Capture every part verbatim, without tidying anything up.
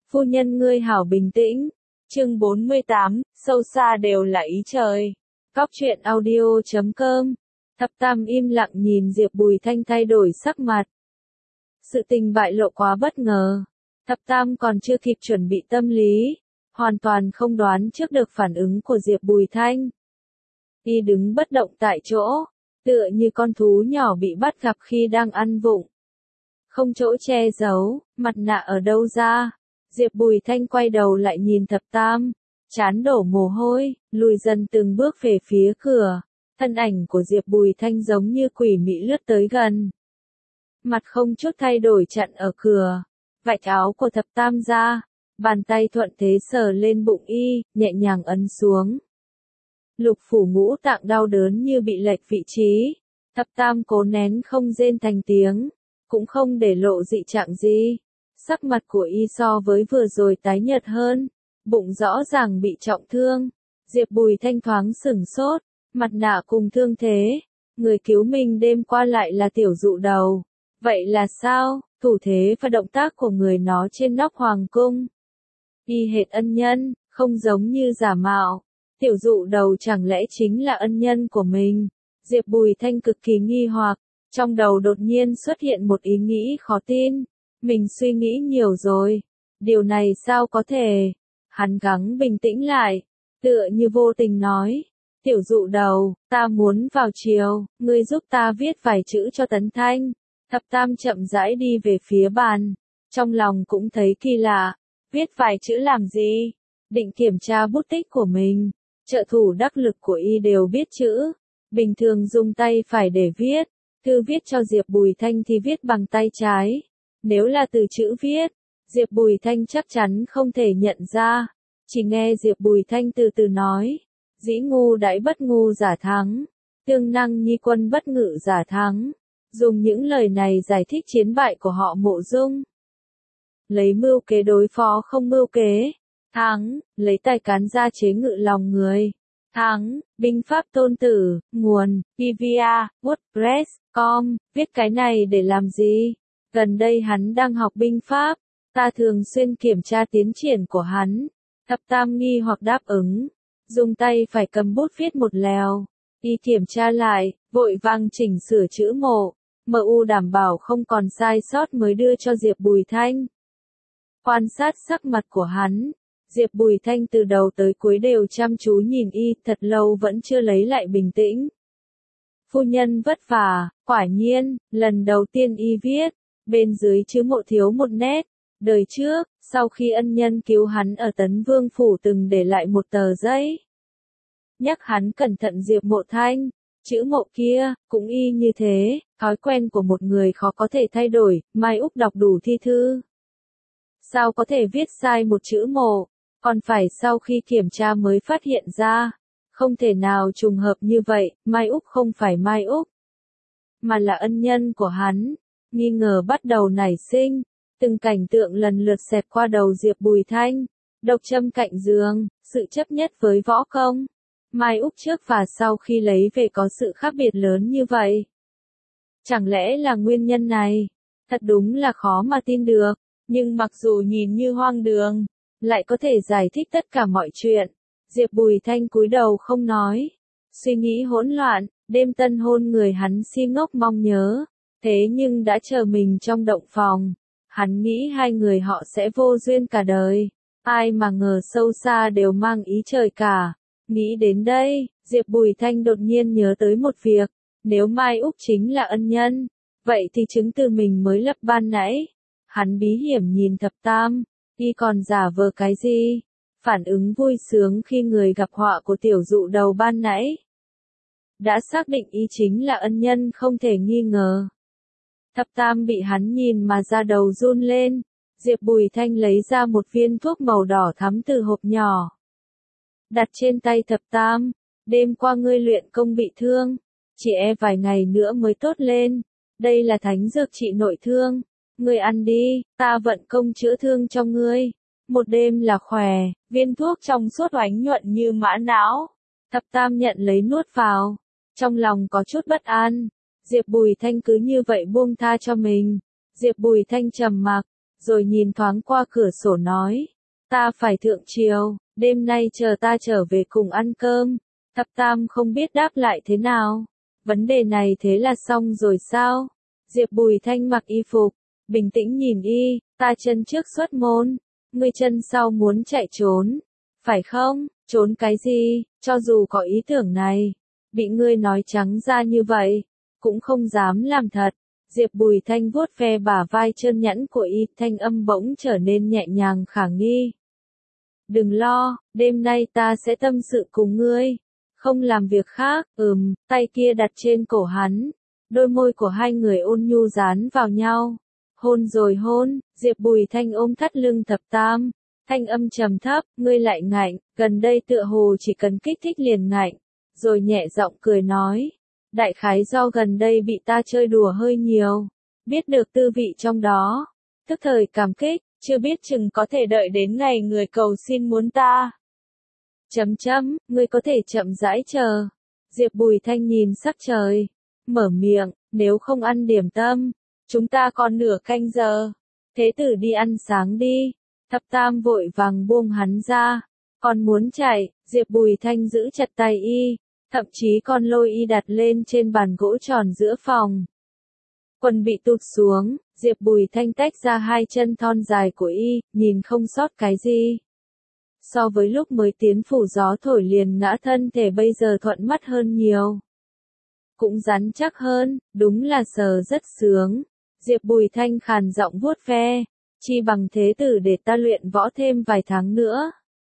Phu nhân ngươi hảo bình tĩnh. Chương bốn mươi tám, sâu xa đều là ý trời. Cóc truyện audio chấm com. Thập Tam im lặng nhìn Diệp Bùi Thanh thay đổi sắc mặt. Sự tình bại lộ quá bất ngờ. Thập Tam còn chưa kịp chuẩn bị tâm lý, hoàn toàn không đoán trước được phản ứng của Diệp Bùi Thanh. Y đứng bất động tại chỗ, tựa như con thú nhỏ bị bắt gặp khi đang ăn vụng. Không chỗ che giấu, mặt nạ ở đâu ra? Diệp Bùi Thanh quay đầu lại nhìn Thập Tam, trán đổ mồ hôi, lùi dần từng bước về phía cửa. Thân ảnh của Diệp Bùi Thanh giống như quỷ mị lướt tới gần. Mặt không chút thay đổi chặn ở cửa, vạch áo của Thập Tam ra, bàn tay thuận thế sờ lên bụng y, nhẹ nhàng ấn xuống. Lục phủ ngũ tạng đau đớn như bị lệch vị trí. Thập Tam cố nén không rên thành tiếng, cũng không để lộ dị trạng gì. Sắc mặt của y so với vừa rồi tái nhợt hơn, bụng rõ ràng bị trọng thương. Diệp Bùi Thanh thoáng sửng sốt, mặt nạ cùng thương thế, người cứu mình đêm qua lại là tiểu dụ đầu. Vậy là sao? Thủ thế và động tác của người nó trên nóc hoàng cung, y hệt ân nhân, không giống như giả mạo. Tiểu dụ đầu chẳng lẽ chính là ân nhân của mình? Diệp Bùi Thanh cực kỳ nghi hoặc, trong đầu đột nhiên xuất hiện một ý nghĩ khó tin. Mình suy nghĩ nhiều rồi. Điều này sao có thể? Hắn gắng bình tĩnh lại, tựa như vô tình nói. Tiểu dụ đầu, ta muốn vào chiều, ngươi giúp ta viết vài chữ cho Tấn Thanh. Thập Tam chậm rãi đi về phía bàn, trong lòng cũng thấy kỳ lạ. Viết vài chữ làm gì? Định kiểm tra bút tích của mình. Trợ thủ đắc lực của y đều biết chữ, bình thường dùng tay phải để viết. Thư viết cho Diệp Bùi Thanh thì viết bằng tay trái. Nếu là từ chữ viết, Diệp Bùi Thanh chắc chắn không thể nhận ra. Chỉ nghe Diệp Bùi Thanh từ từ nói, dĩ ngu đãi bất ngu giả thắng, tương năng nhi quân bất ngự giả thắng. Dùng những lời này giải thích chiến bại của họ Mộ Dung. Lấy mưu kế đối phó không mưu kế, thắng. Lấy tài cán ra chế ngự lòng người, thắng. Binh pháp tôn tử, nguồn, Vivia, WordPress, com. Viết cái này để làm gì? Gần đây hắn đang học binh pháp, ta thường xuyên kiểm tra tiến triển của hắn. Thập Tam nghi hoặc đáp ứng, dùng tay phải cầm bút viết một lèo. Y kiểm tra lại, vội vàng chỉnh sửa chữ mộ, em u đảm bảo không còn sai sót mới đưa cho Diệp Bùi Thanh. Quan sát sắc mặt của hắn, Diệp Bùi Thanh từ đầu tới cuối đều chăm chú nhìn y, thật lâu vẫn chưa lấy lại bình tĩnh. Phu nhân vất vả, quả nhiên, lần đầu tiên y viết, bên dưới chữ mộ thiếu một nét. Đời trước, sau khi ân nhân cứu hắn ở Tấn Vương Phủ từng để lại một tờ giấy, nhắc hắn cẩn thận Diệp Mộ Thanh. Chữ mộ kia, cũng y như thế, thói quen của một người khó có thể thay đổi. Mai Úc đọc đủ thi thư, sao có thể viết sai một chữ mộ, còn phải sau khi kiểm tra mới phát hiện ra. Không thể nào trùng hợp như vậy, Mai Úc không phải Mai Úc, mà là ân nhân của hắn. Nghi ngờ bắt đầu nảy sinh, từng cảnh tượng lần lượt xẹt qua đầu Diệp Bùi Thanh. Độc châm cạnh giường, sự chấp nhất với võ công. Mai Úc trước và sau khi lấy về có sự khác biệt lớn như vậy. Chẳng lẽ là nguyên nhân này? Thật đúng là khó mà tin được, nhưng mặc dù nhìn như hoang đường, lại có thể giải thích tất cả mọi chuyện. Diệp Bùi Thanh cúi đầu không nói, suy nghĩ hỗn loạn. Đêm tân hôn người hắn si ngốc mong nhớ, thế nhưng đã chờ mình trong động phòng. Hắn nghĩ hai người họ sẽ vô duyên cả đời, ai mà ngờ sâu xa đều mang ý trời cả. Nghĩ đến đây, Diệp Bùi Thanh đột nhiên nhớ tới một việc. Nếu Mai Úc chính là ân nhân, vậy thì chứng từ mình mới lập ban nãy. Hắn bí hiểm nhìn Thập Tam, y còn giả vờ cái gì? Phản ứng vui sướng khi người gặp họa của tiểu dụ đầu ban nãy. Đã xác định y chính là ân nhân không thể nghi ngờ. Thập Tam bị hắn nhìn mà da đầu run lên. Diệp Bùi Thanh lấy ra một viên thuốc màu đỏ thắm từ hộp nhỏ, đặt trên tay Thập Tam. Đêm qua ngươi luyện công bị thương, chỉ e vài ngày nữa mới tốt lên. Đây là thánh dược trị nội thương, ngươi ăn đi, ta vận công chữa thương cho ngươi. Một đêm là khỏe. Viên thuốc trong suốt oánh nhuận như mã não. Thập Tam nhận lấy nuốt vào, trong lòng có chút bất an. Diệp Bùi Thanh cứ như vậy buông tha cho mình. Diệp Bùi Thanh trầm mặc, rồi nhìn thoáng qua cửa sổ nói, ta phải thượng triều, đêm nay chờ ta trở về cùng ăn cơm. Thập Tam không biết đáp lại thế nào. Vấn đề này thế là xong rồi sao? Diệp Bùi Thanh mặc y phục, bình tĩnh nhìn y, ta chân trước xuất môn, ngươi chân sau muốn chạy trốn, phải không? Trốn cái gì? Cho dù có ý tưởng này, bị ngươi nói trắng ra như vậy, cũng không dám làm thật. Diệp Bùi Thanh vuốt ve bả vai trơn nhẵn của y, thanh âm bỗng trở nên nhẹ nhàng khả nghi. Đừng lo, đêm nay ta sẽ tâm sự cùng ngươi, không làm việc khác. Ừm, tay kia đặt trên cổ hắn, đôi môi của hai người ôn nhu dán vào nhau. Hôn rồi hôn, Diệp Bùi Thanh ôm thắt lưng Thập Tam, thanh âm trầm thấp, ngươi lại ngạnh, gần đây tựa hồ chỉ cần kích thích liền ngạnh, rồi nhẹ giọng cười nói, đại khái do gần đây bị ta chơi đùa hơi nhiều, biết được tư vị trong đó, tức thời cảm kích, chưa biết chừng có thể đợi đến ngày người cầu xin muốn ta. Chấm chấm, ngươi có thể chậm rãi chờ. Diệp Bùi Thanh nhìn sắc trời, mở miệng, nếu không ăn điểm tâm, chúng ta còn nửa canh giờ. Thế tử đi ăn sáng đi. Thập Tam vội vàng buông hắn ra, còn muốn chạy, Diệp Bùi Thanh giữ chặt tay y, thậm chí còn lôi y đặt lên trên bàn gỗ tròn giữa phòng. Quần bị tụt xuống, Diệp Bùi Thanh tách ra hai chân thon dài của y, nhìn không sót cái gì. So với lúc mới tiến phủ gió thổi liền ngã thân thể bây giờ thuận mắt hơn nhiều. Cũng rắn chắc hơn, đúng là sờ rất sướng. Diệp Bùi Thanh khàn giọng vuốt ve, chi bằng thế tử để ta luyện võ thêm vài tháng nữa.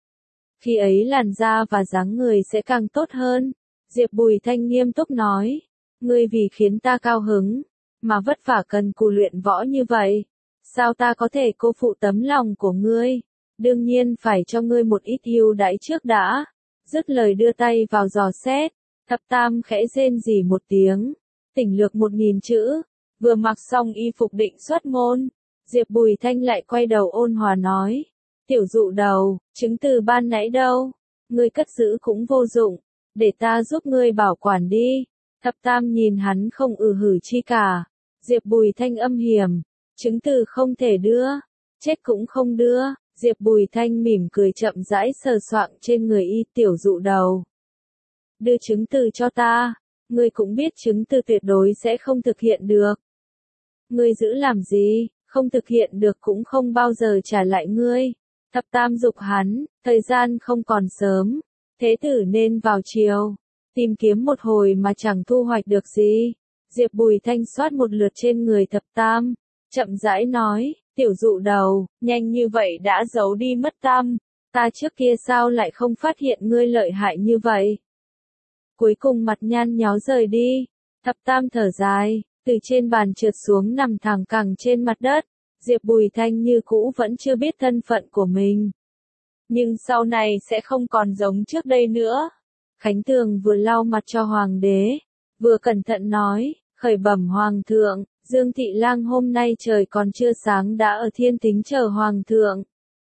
Khi ấy làn da và dáng người sẽ càng tốt hơn. Diệp Bùi Thanh nghiêm túc nói, ngươi vì khiến ta cao hứng, mà vất vả cần cù luyện võ như vậy. Sao ta có thể cô phụ tấm lòng của ngươi? Đương nhiên phải cho ngươi một ít ưu đãi trước đã. Dứt lời đưa tay vào giò xét, Thập Tam khẽ rên rỉ một tiếng, tỉnh lược một nghìn chữ, vừa mặc xong y phục định xuất môn. Diệp Bùi Thanh lại quay đầu ôn hòa nói, tiểu dụ đầu, chứng từ ban nãy đâu? Ngươi cất giữ cũng vô dụng, để ta giúp ngươi bảo quản đi. Thập Tam nhìn hắn không ừ hử chi cả. Diệp Bùi Thanh âm hiểm, chứng từ không thể đưa, chết cũng không đưa. Diệp Bùi Thanh mỉm cười chậm rãi sờ soạng trên người y, tiểu dụ đầu. Đưa chứng từ cho ta, ngươi cũng biết chứng từ tuyệt đối sẽ không thực hiện được. Ngươi giữ làm gì, không thực hiện được cũng không bao giờ trả lại ngươi. Thập Tam dục hắn, thời gian không còn sớm, thế tử nên vào chiều, tìm kiếm một hồi mà chẳng thu hoạch được gì. Diệp Bùi Thanh xoát một lượt trên người Thập Tam, chậm rãi nói, tiểu dụ đầu, nhanh như vậy đã giấu đi mất tăm, ta trước kia sao lại không phát hiện ngươi lợi hại như vậy. Cuối cùng mặt nhan nhó rời đi, Thập Tam thở dài, từ trên bàn trượt xuống nằm thẳng cẳng trên mặt đất. Diệp Bùi Thanh như cũ vẫn chưa biết thân phận của mình. Nhưng sau này sẽ không còn giống trước đây nữa. Khánh Tường vừa lau mặt cho hoàng đế, vừa cẩn thận nói, khởi bẩm hoàng thượng, Dương Thị Lang hôm nay trời còn chưa sáng đã ở Thiên Tính chờ hoàng thượng.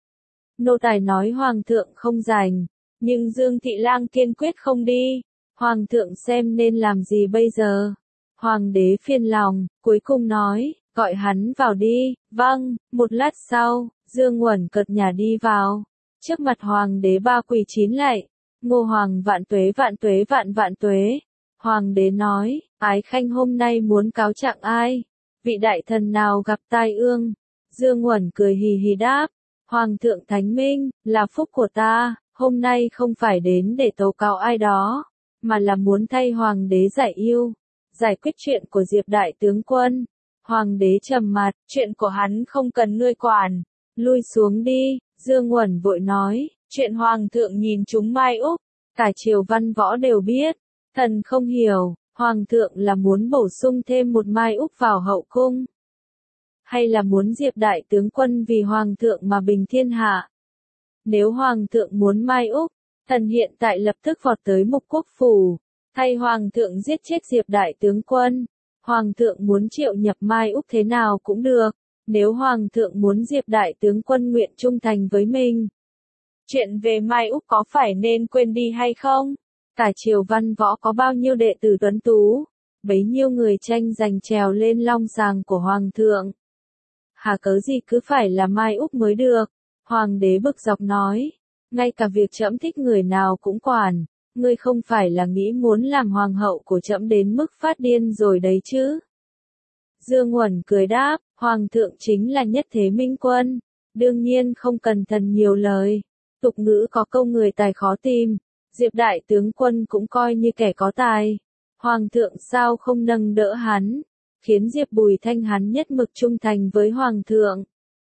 Nô tài nói hoàng thượng không rảnh, nhưng Dương Thị Lang kiên quyết không đi. Hoàng thượng xem nên làm gì bây giờ? Hoàng đế phiền lòng, cuối cùng nói, gọi hắn vào đi. Vâng. Một lát sau, Dương Uẩn cợt nhả đi vào. Trước mặt hoàng đế ba quỳ chín lạy. Ngô Hoàng vạn tuế vạn tuế vạn vạn tuế. Hoàng đế nói, ái khanh hôm nay muốn cáo trạng ai? Vị đại thần nào gặp tai ương? Dương Uẩn cười hì hì đáp, Hoàng thượng thánh minh, là phúc của ta, hôm nay không phải đến để tố cáo ai đó, mà là muốn thay hoàng đế giải ưu, giải quyết chuyện của Diệp đại tướng quân. Hoàng đế trầm mặt, chuyện của hắn không cần ngươi quản, lui xuống đi. Dương Uẩn vội nói, chuyện hoàng thượng nhìn chúng Mai Úc, cả triều văn võ đều biết, thần không hiểu, hoàng thượng là muốn bổ sung thêm một Mai Úc vào hậu cung, hay là muốn Diệp đại tướng quân vì hoàng thượng mà bình thiên hạ? Nếu hoàng thượng muốn Mai Úc, thần hiện tại lập tức vọt tới Mục Quốc phủ, thay hoàng thượng giết chết Diệp đại tướng quân. Hoàng thượng muốn triệu nhập Mai Úc thế nào cũng được, nếu hoàng thượng muốn Diệp đại tướng quân nguyện trung thành với mình. Chuyện về Mai Úc có phải nên quên đi hay không? Cả triều văn võ có bao nhiêu đệ tử tuấn tú, bấy nhiêu người tranh giành trèo lên long sàng của hoàng thượng. Hà cớ gì cứ phải là Mai Úc mới được. Hoàng đế bực dọc nói. Ngay cả việc trẫm thích người nào cũng quản. Ngươi không phải là nghĩ muốn làm hoàng hậu của trẫm đến mức phát điên rồi đấy chứ. Dương Uẩn cười đáp, Hoàng thượng chính là nhất thế minh quân. Đương nhiên không cần thần nhiều lời. Tục ngữ có câu người tài khó tìm. Diệp đại tướng quân cũng coi như kẻ có tài. Hoàng thượng sao không nâng đỡ hắn, khiến Diệp Bùi Thanh hắn nhất mực trung thành với Hoàng thượng.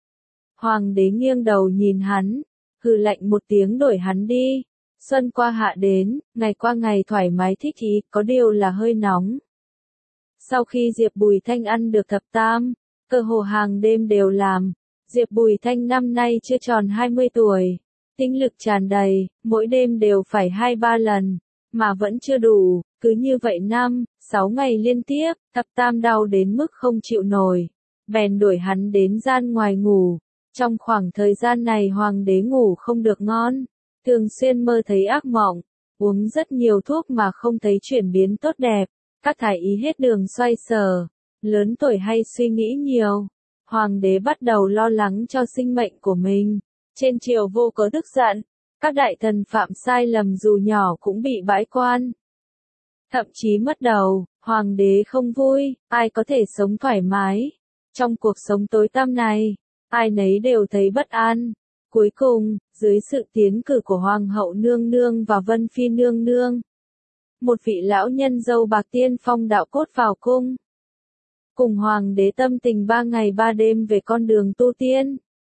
Hoàng đế nghiêng đầu nhìn hắn, hừ lạnh một tiếng đổi hắn đi. Xuân qua hạ đến, ngày qua ngày thoải mái thích ý, có điều là hơi nóng. Sau khi Diệp Bùi Thanh ăn được thập tam, cơ hồ hàng đêm đều làm. Diệp Bùi Thanh năm nay chưa tròn hai mươi tuổi, tinh lực tràn đầy, mỗi đêm đều phải hai ba lần, mà vẫn chưa đủ, cứ như vậy năm, sáu ngày liên tiếp, thập tam đau đến mức không chịu nổi, bèn đuổi hắn đến gian ngoài ngủ. Trong khoảng thời gian này hoàng đế ngủ không được ngon, thường xuyên mơ thấy ác mộng, uống rất nhiều thuốc mà không thấy chuyển biến tốt đẹp, các thái y hết đường xoay sở, lớn tuổi hay suy nghĩ nhiều. Hoàng đế bắt đầu lo lắng cho sinh mệnh của mình, trên triều vô cớ tức giận, các đại thần phạm sai lầm dù nhỏ cũng bị bãi quan. Thậm chí mất đầu, hoàng đế không vui, ai có thể sống thoải mái. Trong cuộc sống tối tăm này, ai nấy đều thấy bất an. Cuối cùng, dưới sự tiến cử của Hoàng hậu nương nương và Vân Phi nương nương, một vị lão nhân dâu bạc tiên phong đạo cốt vào cung. Cùng hoàng đế tâm tình ba ngày ba đêm về con đường tu tiên.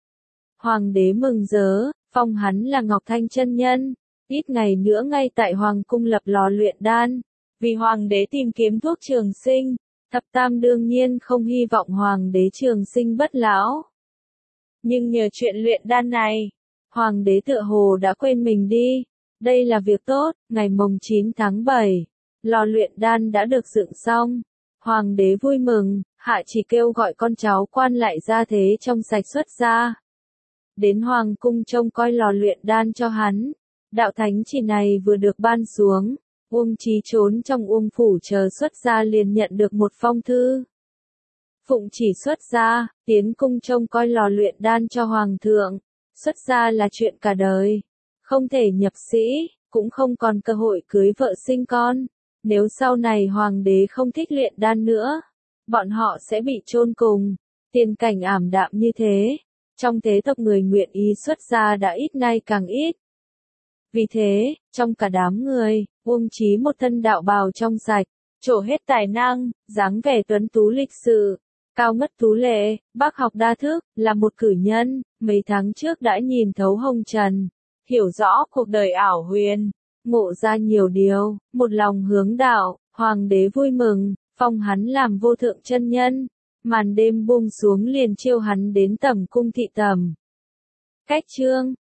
Hoàng đế mừng rỡ, phong hắn là Ngọc Thanh chân nhân, ít ngày nữa ngay tại hoàng cung lập lò luyện đan. Vì hoàng đế tìm kiếm thuốc trường sinh, thập tam đương nhiên không hy vọng hoàng đế trường sinh bất lão. Nhưng nhờ chuyện luyện đan này, hoàng đế tựa hồ đã quên mình đi. Đây là việc tốt, ngày mồng chín tháng bảy, lò luyện đan đã được dựng xong. Hoàng đế vui mừng, hạ chỉ kêu gọi con cháu quan lại gia thế trong sạch xuất ra. Đến hoàng cung trông coi lò luyện đan cho hắn. Đạo thánh chỉ này vừa được ban xuống, Uông Chí trốn trong Uông phủ chờ xuất gia liền nhận được một phong thư. Phụng chỉ xuất gia, tiến cung trông coi lò luyện đan cho hoàng thượng. Xuất gia là chuyện cả đời, không thể nhập sĩ, cũng không còn cơ hội cưới vợ sinh con. Nếu sau này hoàng đế không thích luyện đan nữa, bọn họ sẽ bị chôn cùng. Tiền cảnh ảm đạm như thế, trong thế tộc người nguyện ý xuất gia đã ít nay càng ít. Vì thế, trong cả đám người, Uông Chí một thân đạo bào trong sạch, trổ hết tài năng, dáng vẻ tuấn tú lịch sự, cao ngất tú lệ, bác học đa thức, là một cử nhân, mấy tháng trước đã nhìn thấu hồng trần, hiểu rõ cuộc đời ảo huyền, ngộ ra nhiều điều, một lòng hướng đạo. Hoàng đế vui mừng, phong hắn làm vô thượng chân nhân, màn đêm buông xuống liền chiêu hắn đến tẩm cung thị tẩm. Cách chương